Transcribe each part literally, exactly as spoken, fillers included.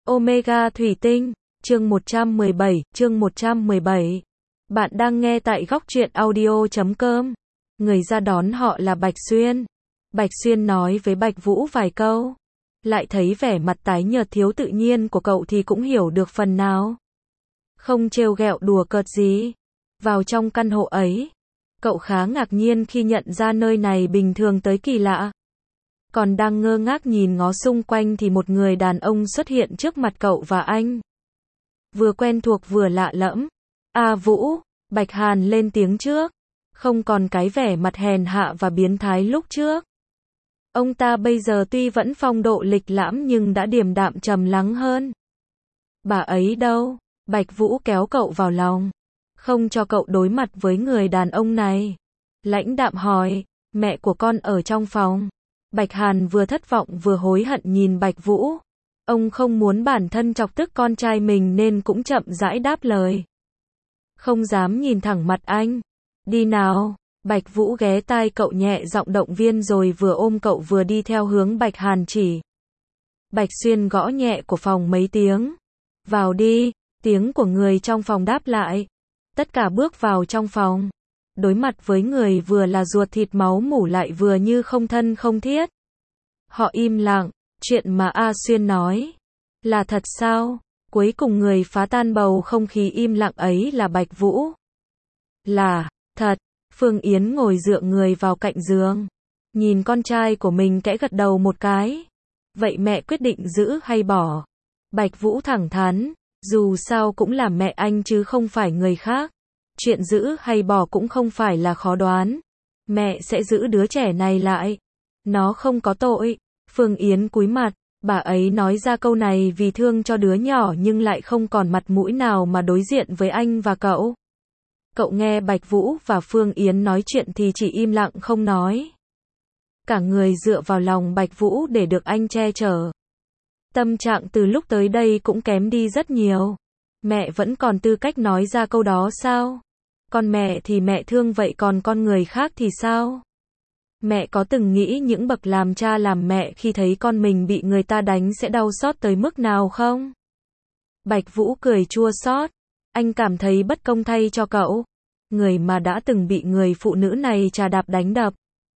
Omega Thủy Tinh, chương một trăm mười bảy, chương một trăm mười bảy. Bạn đang nghe tại góc truyện audio chấm com. Người ra đón họ là Bạch Xuyên. Bạch Xuyên nói với Bạch Vũ vài câu. Lại thấy vẻ mặt tái nhợt thiếu tự nhiên của cậu thì cũng hiểu được phần nào. Không trêu ghẹo đùa cợt gì. Vào trong căn hộ ấy, cậu khá ngạc nhiên khi nhận ra nơi này bình thường tới kỳ lạ. Còn đang ngơ ngác nhìn ngó xung quanh thì một người đàn ông xuất hiện trước mặt cậu và anh. Vừa quen thuộc vừa lạ lẫm. A Vũ, Bạch Hàn lên tiếng trước. Không còn cái vẻ mặt hèn hạ và biến thái lúc trước. Ông ta bây giờ tuy vẫn phong độ lịch lãm nhưng đã điềm đạm trầm lắng hơn. Bà ấy đâu? Bạch Vũ kéo cậu vào lòng. Không cho cậu đối mặt với người đàn ông này. Lãnh đạm hỏi, mẹ của con ở trong phòng. Bạch Hàn vừa thất vọng vừa hối hận nhìn Bạch Vũ. Ông không muốn bản thân chọc tức con trai mình nên cũng chậm rãi đáp lời. Không dám nhìn thẳng mặt anh. Đi nào. Bạch Vũ ghé tai cậu nhẹ giọng động viên rồi vừa ôm cậu vừa đi theo hướng Bạch Hàn chỉ. Bạch Xuyên gõ nhẹ của phòng mấy tiếng. Vào đi. Tiếng của người trong phòng đáp lại. Tất cả bước vào trong phòng. Đối mặt với người vừa là ruột thịt máu mủ lại vừa như không thân không thiết. Họ im lặng, chuyện mà A Xuyên nói. Là thật sao? Cuối cùng người phá tan bầu không khí im lặng ấy là Bạch Vũ. Là, thật. Phương Yến ngồi dựa người vào cạnh giường. Nhìn con trai của mình kẽ gật đầu một cái. Vậy mẹ quyết định giữ hay bỏ? Bạch Vũ thẳng thắn, dù sao cũng là mẹ anh chứ không phải người khác. Chuyện giữ hay bỏ cũng không phải là khó đoán. Mẹ sẽ giữ đứa trẻ này lại. Nó không có tội. Phương Yến cúi mặt, bà ấy nói ra câu này vì thương cho đứa nhỏ nhưng lại không còn mặt mũi nào mà đối diện với anh và cậu. Cậu nghe Bạch Vũ và Phương Yến nói chuyện thì chỉ im lặng không nói. Cả người dựa vào lòng Bạch Vũ để được anh che chở. Tâm trạng từ lúc tới đây cũng kém đi rất nhiều. Mẹ vẫn còn tư cách nói ra câu đó sao? Con mẹ thì mẹ thương vậy còn con người khác thì sao? Mẹ có từng nghĩ những bậc làm cha làm mẹ khi thấy con mình bị người ta đánh sẽ đau xót tới mức nào không? Bạch Vũ cười chua xót. Anh cảm thấy bất công thay cho cậu. Người mà đã từng bị người phụ nữ này trà đạp đánh đập.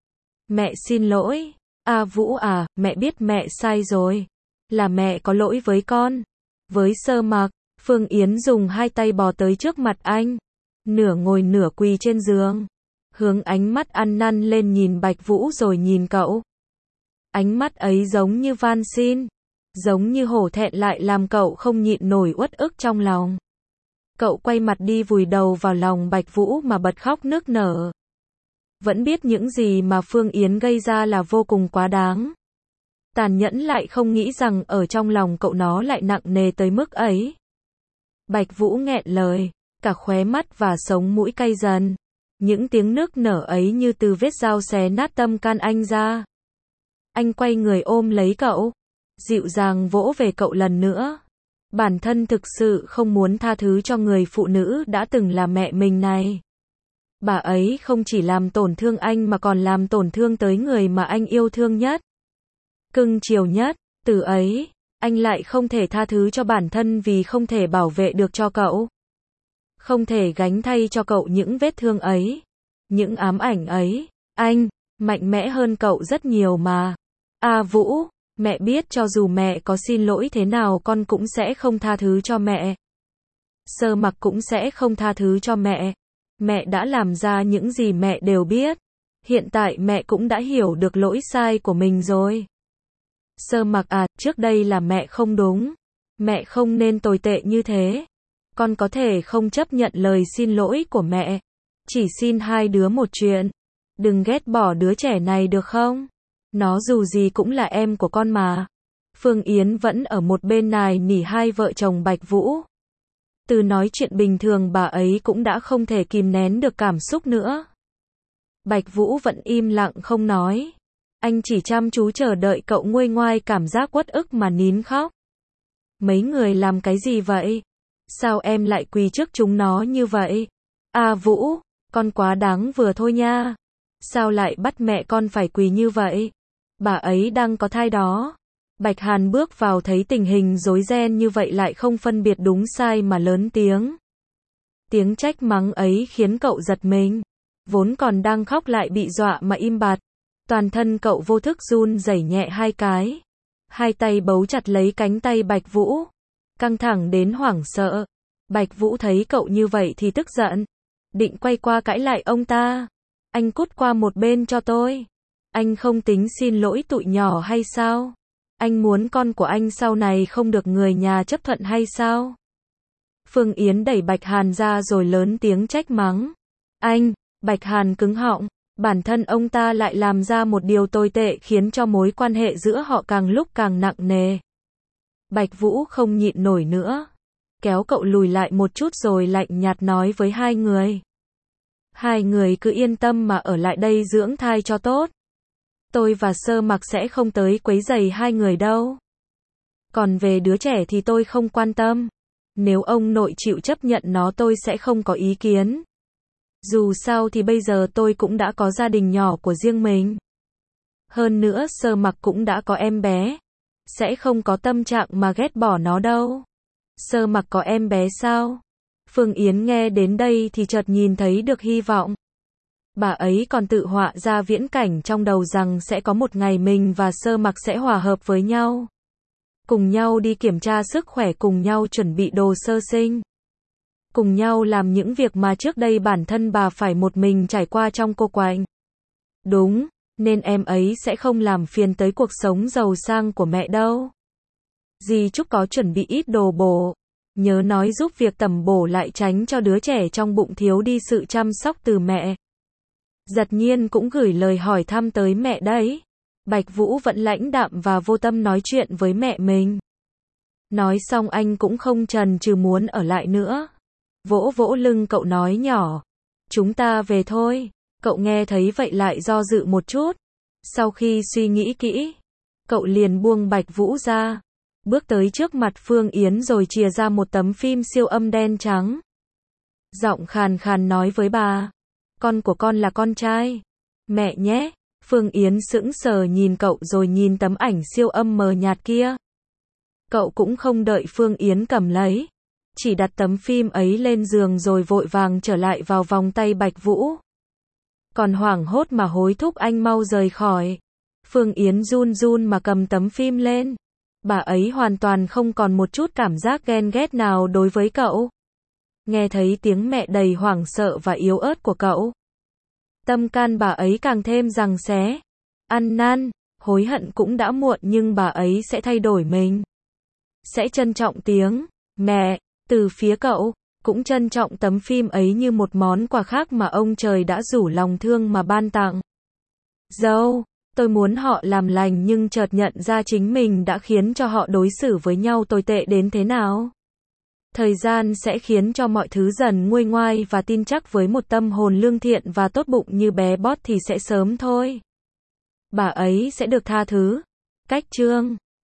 Mẹ xin lỗi. A Vũ à, mẹ biết mẹ sai rồi. Là mẹ có lỗi với con. Với Sơ Mặc, Phương Yến dùng hai tay bò tới trước mặt anh. Nửa ngồi nửa quỳ trên giường. Hướng ánh mắt ăn năn lên nhìn Bạch Vũ rồi nhìn cậu. Ánh mắt ấy giống như van xin. Giống như hổ thẹn lại làm cậu không nhịn nổi uất ức trong lòng. Cậu quay mặt đi vùi đầu vào lòng Bạch Vũ mà bật khóc nức nở. Vẫn biết những gì mà Phương Yến gây ra là vô cùng quá đáng. Tàn nhẫn lại không nghĩ rằng ở trong lòng cậu nó lại nặng nề tới mức ấy. Bạch Vũ nghẹn lời, cả khóe mắt và sống mũi cay dần. Những tiếng nức nở ấy như từ vết dao xé nát tâm can anh ra. Anh quay người ôm lấy cậu, dịu dàng vỗ về cậu lần nữa. Bản thân thực sự không muốn tha thứ cho người phụ nữ đã từng là mẹ mình này. Bà ấy không chỉ làm tổn thương anh mà còn làm tổn thương tới người mà anh yêu thương nhất. Cưng chiều nhất, từ ấy, anh lại không thể tha thứ cho bản thân vì không thể bảo vệ được cho cậu. Không thể gánh thay cho cậu những vết thương ấy, những ám ảnh ấy. Anh, mạnh mẽ hơn cậu rất nhiều mà. A Vũ, mẹ biết cho dù mẹ có xin lỗi thế nào con cũng sẽ không tha thứ cho mẹ. Sơ Mặc cũng sẽ không tha thứ cho mẹ. Mẹ đã làm ra những gì mẹ đều biết. Hiện tại mẹ cũng đã hiểu được lỗi sai của mình rồi. Sơ Mặc à, trước đây là mẹ không đúng. Mẹ không nên tồi tệ như thế. Con có thể không chấp nhận lời xin lỗi của mẹ. Chỉ xin hai đứa một chuyện. Đừng ghét bỏ đứa trẻ này được không? Nó dù gì cũng là em của con mà. Phương Yến vẫn ở một bên nài nỉ hai vợ chồng Bạch Vũ. Từ nói chuyện bình thường bà ấy cũng đã không thể kìm nén được cảm xúc nữa. Bạch Vũ vẫn im lặng không nói. Anh chỉ chăm chú chờ đợi cậu nguôi ngoai cảm giác uất ức mà nín khóc. Mấy người làm cái gì vậy? Sao em lại quỳ trước chúng nó như vậy? A Vũ, con quá đáng vừa thôi nha. Sao lại bắt mẹ con phải quỳ như vậy? Bà ấy đang có thai đó. Bạch Hàn bước vào thấy tình hình rối ren như vậy lại không phân biệt đúng sai mà lớn tiếng. Tiếng trách mắng ấy khiến cậu giật mình. Vốn còn đang khóc lại bị dọa mà im bặt. Toàn thân cậu vô thức run rẩy nhẹ hai cái. Hai tay bấu chặt lấy cánh tay Bạch Vũ. Căng thẳng đến hoảng sợ. Bạch Vũ thấy cậu như vậy thì tức giận. Định quay qua cãi lại ông ta. Anh cút qua một bên cho tôi. Anh không tính xin lỗi tụi nhỏ hay sao? Anh muốn con của anh sau này không được người nhà chấp thuận hay sao? Phương Yến đẩy Bạch Hàn ra rồi lớn tiếng trách mắng. Anh, Bạch Hàn cứng họng, bản thân ông ta lại làm ra một điều tồi tệ khiến cho mối quan hệ giữa họ càng lúc càng nặng nề. Bạch Vũ không nhịn nổi nữa, kéo cậu lùi lại một chút rồi lạnh nhạt nói với hai người. Hai người cứ yên tâm mà ở lại đây dưỡng thai cho tốt. Tôi và Sơ Mặc sẽ không tới quấy rầy hai người đâu. Còn về đứa trẻ thì tôi không quan tâm. Nếu ông nội chịu chấp nhận nó tôi sẽ không có ý kiến. Dù sao thì bây giờ tôi cũng đã có gia đình nhỏ của riêng mình. Hơn nữa Sơ Mặc cũng đã có em bé. Sẽ không có tâm trạng mà ghét bỏ nó đâu. Sơ Mặc có em bé sao? Phương Yến nghe đến đây thì chợt nhìn thấy được hy vọng. Bà ấy còn tự họa ra viễn cảnh trong đầu rằng sẽ có một ngày mình và Sơ Mặc sẽ hòa hợp với nhau. Cùng nhau đi kiểm tra sức khỏe, cùng nhau chuẩn bị đồ sơ sinh. Cùng nhau làm những việc mà trước đây bản thân bà phải một mình trải qua trong cô quạnh. Đúng, nên em ấy sẽ không làm phiền tới cuộc sống giàu sang của mẹ đâu. Dì Trúc có chuẩn bị ít đồ bổ. Nhớ nói giúp việc tẩm bổ lại tránh cho đứa trẻ trong bụng thiếu đi sự chăm sóc từ mẹ. Giật Nhiên cũng gửi lời hỏi thăm tới mẹ đấy. Bạch Vũ vẫn lãnh đạm và vô tâm nói chuyện với mẹ mình. Nói xong anh cũng không chần chừ muốn ở lại nữa. Vỗ vỗ lưng cậu nói nhỏ. Chúng ta về thôi. Cậu nghe thấy vậy lại do dự một chút. Sau khi suy nghĩ kỹ, cậu liền buông Bạch Vũ ra. Bước tới trước mặt Phương Yến rồi chìa ra một tấm phim siêu âm đen trắng. Giọng khàn khàn nói với bà. Con của con là con trai. Mẹ nhé. Phương Yến sững sờ nhìn cậu rồi nhìn tấm ảnh siêu âm mờ nhạt kia. Cậu cũng không đợi Phương Yến cầm lấy. Chỉ đặt tấm phim ấy lên giường rồi vội vàng trở lại vào vòng tay Bạch Vũ. Còn hoảng hốt mà hối thúc anh mau rời khỏi. Phương Yến run run mà cầm tấm phim lên. Bà ấy hoàn toàn không còn một chút cảm giác ghen ghét nào đối với cậu. Nghe thấy tiếng mẹ đầy hoảng sợ và yếu ớt của cậu. Tâm can bà ấy càng thêm giằng xé. Ăn năn, hối hận cũng đã muộn nhưng bà ấy sẽ thay đổi mình. Sẽ trân trọng tiếng mẹ từ phía cậu, cũng trân trọng tấm phim ấy như một món quà khác mà ông trời đã rủ lòng thương mà ban tặng. Dâu, tôi muốn họ làm lành nhưng chợt nhận ra chính mình đã khiến cho họ đối xử với nhau tồi tệ đến thế nào. Thời gian sẽ khiến cho mọi thứ dần nguôi ngoai và tin chắc với một tâm hồn lương thiện và tốt bụng như bé Bót thì sẽ sớm thôi. Bà ấy sẽ được tha thứ. Cách chương